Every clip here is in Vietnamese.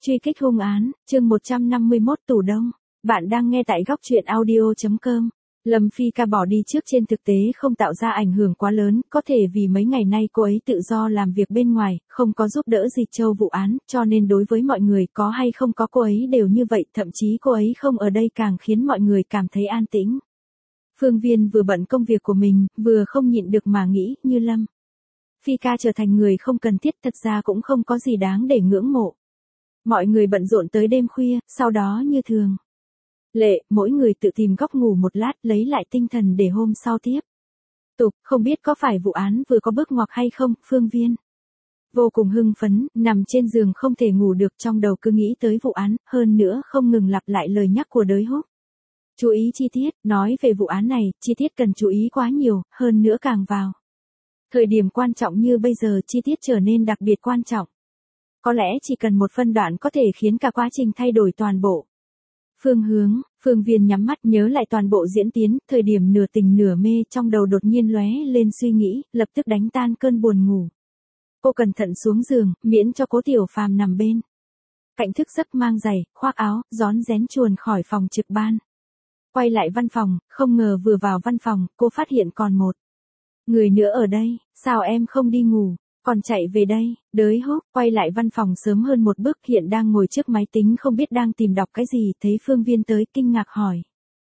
Truy kích hung án, chương 151 tủ đông. Bạn đang nghe tại góc truyện audio.com. Lâm Phi Ca bỏ đi trước trên thực tế không tạo ra ảnh hưởng quá lớn, có thể vì mấy ngày nay cô ấy tự do làm việc bên ngoài, không có giúp đỡ gì Châu vụ án, cho nên đối với mọi người có hay không có cô ấy đều như vậy, thậm chí cô ấy không ở đây càng khiến mọi người cảm thấy an tĩnh. Phương Viên vừa bận công việc của mình, vừa không nhịn được mà nghĩ, như Lâm Phi Ca trở thành người không cần thiết thật ra cũng không có gì đáng để ngưỡng mộ. Mọi người bận rộn tới đêm khuya, sau đó như thường lệ, mỗi người tự tìm góc ngủ một lát lấy lại tinh thần để hôm sau tiếp tục, không biết có phải vụ án vừa có bước ngoặt hay không, Phương Viên vô cùng hưng phấn, nằm trên giường không thể ngủ được, trong đầu cứ nghĩ tới vụ án, hơn nữa không ngừng lặp lại lời nhắc của Đới Húc. Chú ý chi tiết, nói về vụ án này, chi tiết cần chú ý quá nhiều, hơn nữa càng vào thời điểm quan trọng như bây giờ chi tiết trở nên đặc biệt quan trọng. Có lẽ chỉ cần một phân đoạn có thể khiến cả quá trình thay đổi toàn bộ. Phương Viên nhắm mắt nhớ lại toàn bộ diễn tiến, thời điểm nửa tỉnh nửa mê trong đầu đột nhiên lóe lên suy nghĩ, lập tức đánh tan cơn buồn ngủ. Cô cẩn thận xuống giường, miễn cho Cố Tiểu Phàm nằm bên cạnh thức giấc, mang giày, khoác áo, rón rén chuồn khỏi phòng trực ban. Quay lại văn phòng, không ngờ vừa vào văn phòng, cô phát hiện còn một người nữa ở đây, sao em không đi ngủ? Còn chạy về đây, Đới Húc quay lại văn phòng sớm hơn một bước, hiện đang ngồi trước máy tính không biết đang tìm đọc cái gì, thấy Phương Viên tới kinh ngạc hỏi.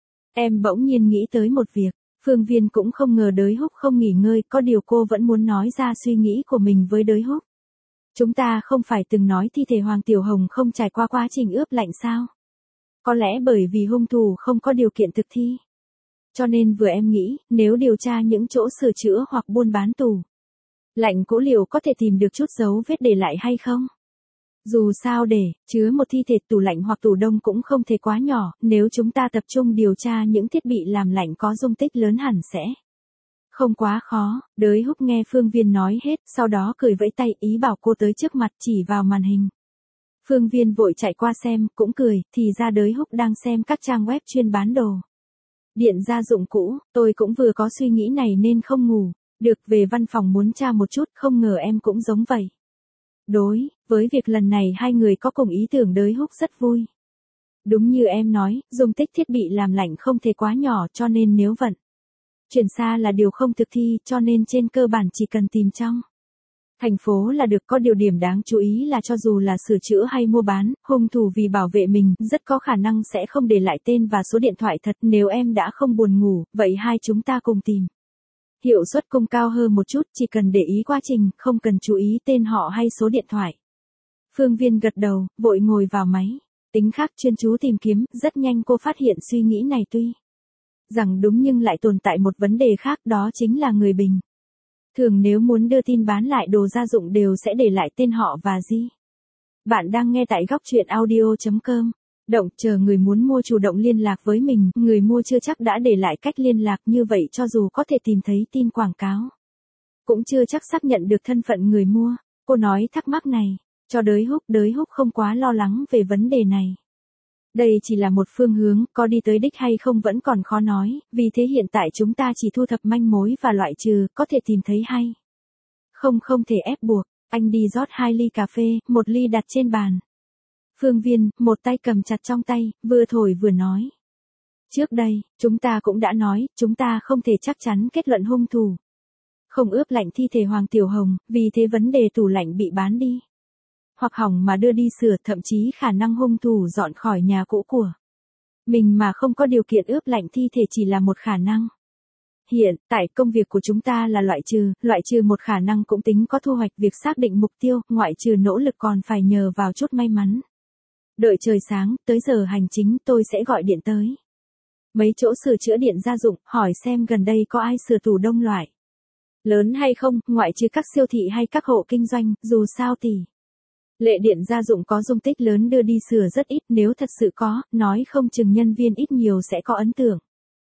Em bỗng nhiên nghĩ tới một việc, Phương Viên cũng không ngờ Đới Húc không nghỉ ngơi, có điều cô vẫn muốn nói ra suy nghĩ của mình với Đới Húc. Chúng ta không phải từng nói thi thể Hoàng Tiểu Hồng không trải qua quá trình ướp lạnh sao? Có lẽ bởi vì hung thủ không có điều kiện thực thi. Cho nên vừa em nghĩ, nếu điều tra những chỗ sửa chữa hoặc buôn bán tủ lạnh cũ liệu có thể tìm được chút dấu vết để lại hay không? Dù sao để chứa một thi thể, tủ lạnh hoặc tủ đông cũng không thể quá nhỏ, nếu chúng ta tập trung điều tra những thiết bị làm lạnh có dung tích lớn hẳn sẽ không quá khó. Đới Húc nghe Phương Viên nói hết, sau đó cười vẫy tay ý bảo cô tới trước mặt chỉ vào màn hình. Phương Viên vội chạy qua xem, cũng cười, thì ra Đới Húc đang xem các trang web chuyên bán đồ điện gia dụng cũ, tôi cũng vừa có suy nghĩ này nên không ngủ được về văn phòng muốn tra một chút, không ngờ em cũng giống vậy. Đối với việc lần này hai người có cùng ý tưởng, Đới Húc rất vui. Đúng như em nói, dung tích thiết bị làm lạnh không thể quá nhỏ, cho nên nếu vận chuyển xa là điều không thực thi, cho nên trên cơ bản chỉ cần tìm trong thành phố là được. Có điều điểm đáng chú ý là cho dù là sửa chữa hay mua bán, hung thủ vì bảo vệ mình rất có khả năng sẽ không để lại tên và số điện thoại thật. Nếu em đã không buồn ngủ, vậy hai chúng ta cùng tìm. Hiệu suất cung cao hơn một chút, chỉ cần để ý quá trình, không cần chú ý tên họ hay số điện thoại. Phương Viên gật đầu, vội ngồi vào máy tính khác chuyên chú tìm kiếm, rất nhanh cô phát hiện suy nghĩ này tuy rằng đúng nhưng lại tồn tại một vấn đề khác, đó chính là người bình thường nếu muốn đưa tin bán lại đồ gia dụng đều sẽ để lại tên họ và gì. Bạn đang nghe tại góc truyện audio.com. Động chờ người muốn mua chủ động liên lạc với mình, người mua chưa chắc đã để lại cách liên lạc, như vậy cho dù có thể tìm thấy tin quảng cáo, cũng chưa chắc xác nhận được thân phận người mua. Cô nói thắc mắc này cho Đới Húc không quá lo lắng về vấn đề này. Đây chỉ là một phương hướng, có đi tới đích hay không vẫn còn khó nói, vì thế hiện tại chúng ta chỉ thu thập manh mối và loại trừ, có thể tìm thấy hay không thể ép buộc. Anh đi rót 2 ly cà phê, một ly đặt trên bàn. Phương Viên, một tay cầm chặt trong tay, vừa thổi vừa nói. Trước đây, chúng ta cũng đã nói, chúng ta không thể chắc chắn kết luận hung thủ không ướp lạnh thi thể Hoàng Tiểu Hồng, vì thế vấn đề tủ lạnh bị bán đi hoặc hỏng mà đưa đi sửa, thậm chí khả năng hung thủ dọn khỏi nhà cũ của mình mà không có điều kiện ướp lạnh thi thể chỉ là một khả năng. Hiện tại công việc của chúng ta là loại trừ một khả năng cũng tính có thu hoạch. Việc xác định mục tiêu, ngoại trừ nỗ lực còn phải nhờ vào chút may mắn. Đợi trời sáng, tới giờ hành chính tôi sẽ gọi điện tới mấy chỗ sửa chữa điện gia dụng, hỏi xem gần đây có ai sửa tủ đông loại lớn hay không, ngoại trừ các siêu thị hay các hộ kinh doanh, dù sao tỷ lệ điện gia dụng có dung tích lớn đưa đi sửa rất ít, nếu thật sự có, nói không chừng nhân viên ít nhiều sẽ có ấn tượng.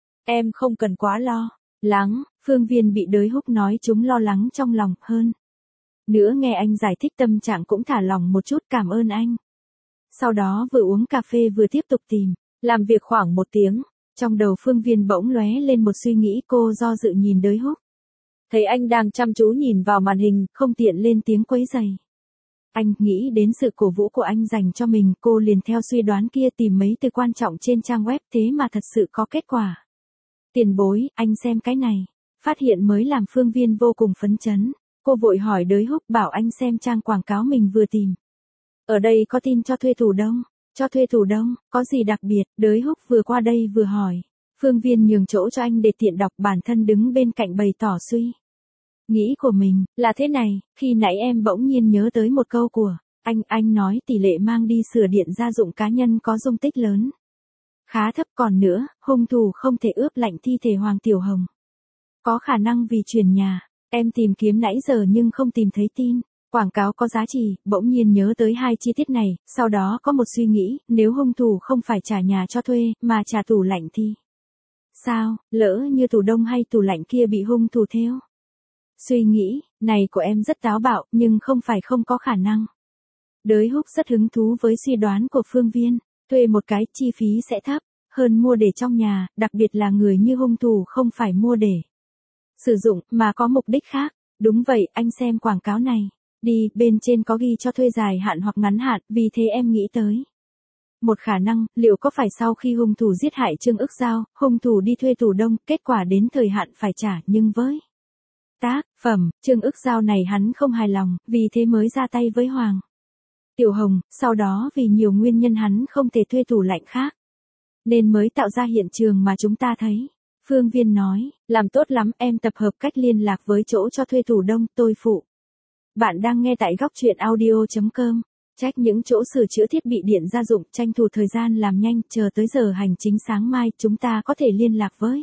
Em không cần quá lo lắng, Phương Viên bị Đới Húc nói chúng lo lắng trong lòng hơn. Nữa nghe anh giải thích tâm trạng cũng thả lòng một chút, cảm ơn anh. Sau đó vừa uống cà phê vừa tiếp tục tìm, làm việc khoảng 1 tiếng, trong đầu Phương Viên bỗng lóe lên một suy nghĩ, cô do dự nhìn Đới Húc. Thấy anh đang chăm chú nhìn vào màn hình, không tiện lên tiếng quấy rầy. Anh nghĩ đến sự cổ vũ của anh dành cho mình, cô liền theo suy đoán kia tìm mấy từ quan trọng trên trang web, thế mà thật sự có kết quả. Tiền bối, anh xem cái này. Phát hiện mới làm Phương Viên vô cùng phấn chấn. Cô vội hỏi Đới Húc, bảo anh xem trang quảng cáo mình vừa tìm. Ở đây có tin cho thuê tủ đông. Cho thuê tủ đông, có gì đặc biệt? Đới Húc vừa qua đây vừa hỏi. Phương Viên nhường chỗ cho anh để tiện đọc, bản thân đứng bên cạnh bày tỏ suy nghĩ của mình. Là thế này, khi nãy em bỗng nhiên nhớ tới một câu của anh nói tỷ lệ mang đi sửa điện gia dụng cá nhân có dung tích lớn. Khá thấp, còn nữa, hung thủ không thể ướp lạnh thi thể Hoàng Tiểu Hồng. Có khả năng vì chuyển nhà. Em tìm kiếm nãy giờ nhưng không tìm thấy tin. Quảng cáo có giá trị, bỗng nhiên nhớ tới hai chi tiết này, sau đó có một suy nghĩ, nếu hung thủ không phải trả nhà cho thuê, mà trả tủ lạnh thì sao, lỡ như tủ đông hay tủ lạnh kia bị hung thủ theo. Suy nghĩ này của em rất táo bạo, nhưng không phải không có khả năng. Đới Húc rất hứng thú với suy đoán của Phương Viên. Thuê một cái, chi phí sẽ thấp hơn mua để trong nhà, đặc biệt là người như hung thủ không phải mua để sử dụng, mà có mục đích khác. Đúng vậy, anh xem quảng cáo này. Đi, bên trên có ghi cho thuê dài hạn hoặc ngắn hạn, vì thế em nghĩ tới một khả năng, liệu có phải sau khi hung thủ giết hại Trương Ức Giao, hung thủ đi thuê tủ đông, kết quả đến thời hạn phải trả, nhưng với tác phẩm Trương Ức Giao này hắn không hài lòng, vì thế mới ra tay với Hoàng Tiểu Hồng, sau đó vì nhiều nguyên nhân hắn không thể thuê tủ lạnh khác, nên mới tạo ra hiện trường mà chúng ta thấy. Phương Viên nói, làm tốt lắm, em tập hợp cách liên lạc với chỗ cho thuê tủ đông, tôi phụ. Bạn đang nghe tại góc truyện audio.com. Trách những chỗ sửa chữa thiết bị điện gia dụng, tranh thủ thời gian làm nhanh, chờ tới giờ hành chính sáng mai, chúng ta có thể liên lạc với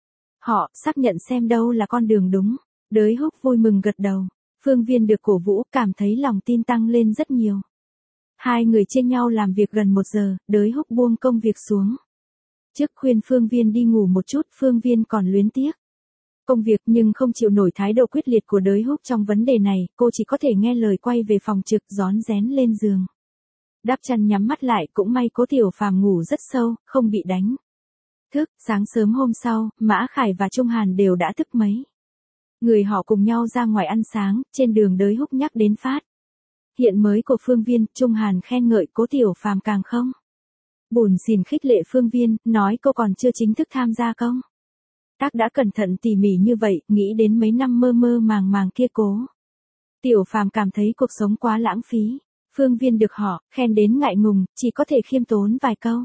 họ, xác nhận xem đâu là con đường đúng. Đới Húc vui mừng gật đầu. Phương Viên được cổ vũ, cảm thấy lòng tin tăng lên rất nhiều. Hai người chia nhau làm việc gần 1 giờ, Đới Húc buông công việc xuống. Trước khuyên Phương Viên đi ngủ một chút, Phương Viên còn luyến tiếc công việc nhưng không chịu nổi thái độ quyết liệt của Đới Húc trong vấn đề này, cô chỉ có thể nghe lời quay về phòng trực, rón rén lên giường. Đắp chăn nhắm mắt lại, cũng may Cố Tiểu Phàm ngủ rất sâu, không bị đánh thức. Sáng sớm hôm sau, Mã Khải và Trung Hàn đều đã thức mấy người họ cùng nhau ra ngoài ăn sáng, trên đường Đới Húc nhắc đến phát hiện mới của Phương Viên, Trung Hàn khen ngợi, Cố Tiểu Phàm càng không buồn xỉn khích lệ Phương Viên, nói cô còn chưa chính thức tham gia công tác đã cẩn thận tỉ mỉ như vậy, nghĩ đến mấy năm mơ mơ màng màng kia. Cố Tiểu Phàm cảm thấy cuộc sống quá lãng phí. Phương Viên được họ khen đến ngại ngùng, chỉ có thể khiêm tốn vài câu.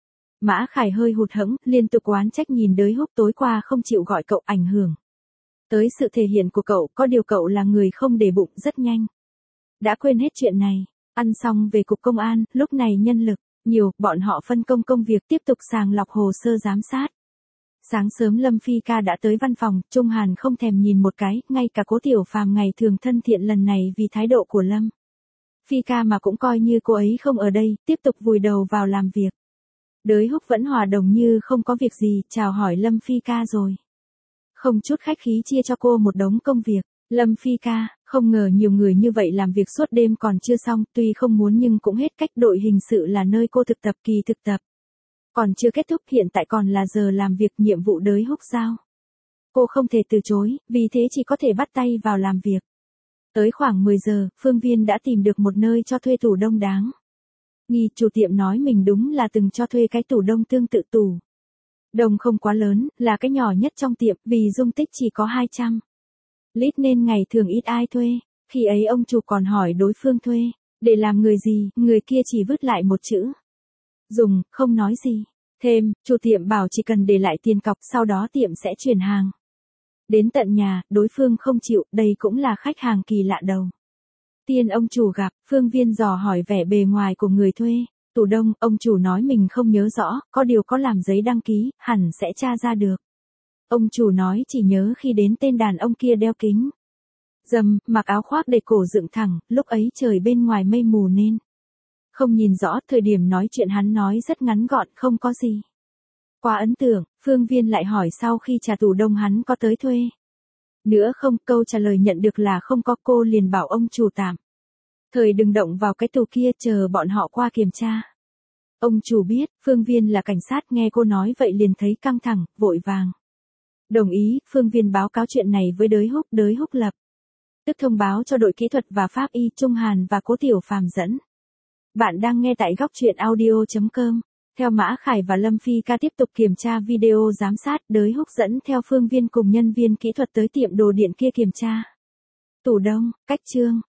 Mã Khải hơi hụt hẫng, liên tục oán trách nhìn Đới Húc tối qua không chịu gọi cậu, ảnh hưởng tới sự thể hiện của cậu, có điều cậu là người không để bụng, rất nhanh đã quên hết chuyện này. Ăn xong về cục công an, lúc này nhân lực nhiều, bọn họ phân công công việc tiếp tục sàng lọc hồ sơ giám sát. Sáng sớm Lâm Phi Ca đã tới văn phòng, Trung Hàn không thèm nhìn một cái, ngay cả Cố Tiểu Phàm ngày thường thân thiện lần này vì thái độ của Lâm Phi Ca mà cũng coi như cô ấy không ở đây, tiếp tục vùi đầu vào làm việc. Đới Húc vẫn hòa đồng như không có việc gì, chào hỏi Lâm Phi Ca rồi không chút khách khí chia cho cô một đống công việc. Lâm Phi Ca, không ngờ nhiều người như vậy làm việc suốt đêm còn chưa xong, tuy không muốn nhưng cũng hết cách. Đội hình sự là nơi cô thực tập, kỳ thực tập còn chưa kết thúc, hiện tại còn là giờ làm việc, nhiệm vụ Đới Húc giao. Cô không thể từ chối, vì thế chỉ có thể bắt tay vào làm việc. Tới khoảng 10 giờ, Phương Viên đã tìm được một nơi cho thuê tủ đông đáng nghi. Chủ tiệm nói mình đúng là từng cho thuê cái tủ đông tương tự. Tủ đông không quá lớn, là cái nhỏ nhất trong tiệm, vì dung tích chỉ có 200 lít nên ngày thường ít ai thuê. Khi ấy ông chủ còn hỏi đối phương thuê để làm người gì, người kia chỉ vứt lại một chữ dùng, không nói gì thêm. Chủ tiệm bảo chỉ cần để lại tiền cọc, sau đó tiệm sẽ chuyển hàng đến tận nhà. Đối phương không chịu, đây cũng là khách hàng kỳ lạ đầu tiên ông chủ gặp. Phương Viên dò hỏi vẻ bề ngoài của người thuê tủ đông, ông chủ nói mình không nhớ rõ, có điều có làm giấy đăng ký, hẳn sẽ tra ra được. Ông chủ nói chỉ nhớ khi đến tên đàn ông kia đeo kính râm, mặc áo khoác để cổ dựng thẳng, lúc ấy trời bên ngoài mây mù nên không nhìn rõ. Thời điểm nói chuyện hắn nói rất ngắn gọn, không có gì quá ấn tượng. Phương Viên lại hỏi sau khi trả tủ đông hắn có tới thuê nữa không, câu trả lời nhận được là không có. Cô liền bảo ông chủ tạm thời đừng động vào cái tủ kia, chờ bọn họ qua kiểm tra. Ông chủ biết Phương Viên là cảnh sát, nghe cô nói vậy liền thấy căng thẳng, vội vàng đồng ý. Phương Viên báo cáo chuyện này với Đới Húc. Đới Húc lập tức thông báo cho đội kỹ thuật và pháp y Trung Hàn và Cố Tiểu Phàm dẫn. Bạn đang nghe tại góc truyện audio.com. Theo Mã Khải và Lâm Phi Ca tiếp tục kiểm tra video giám sát, Đới Húc dẫn theo Phương Viên cùng nhân viên kỹ thuật tới tiệm đồ điện kia kiểm tra. Tủ đông, cách chương,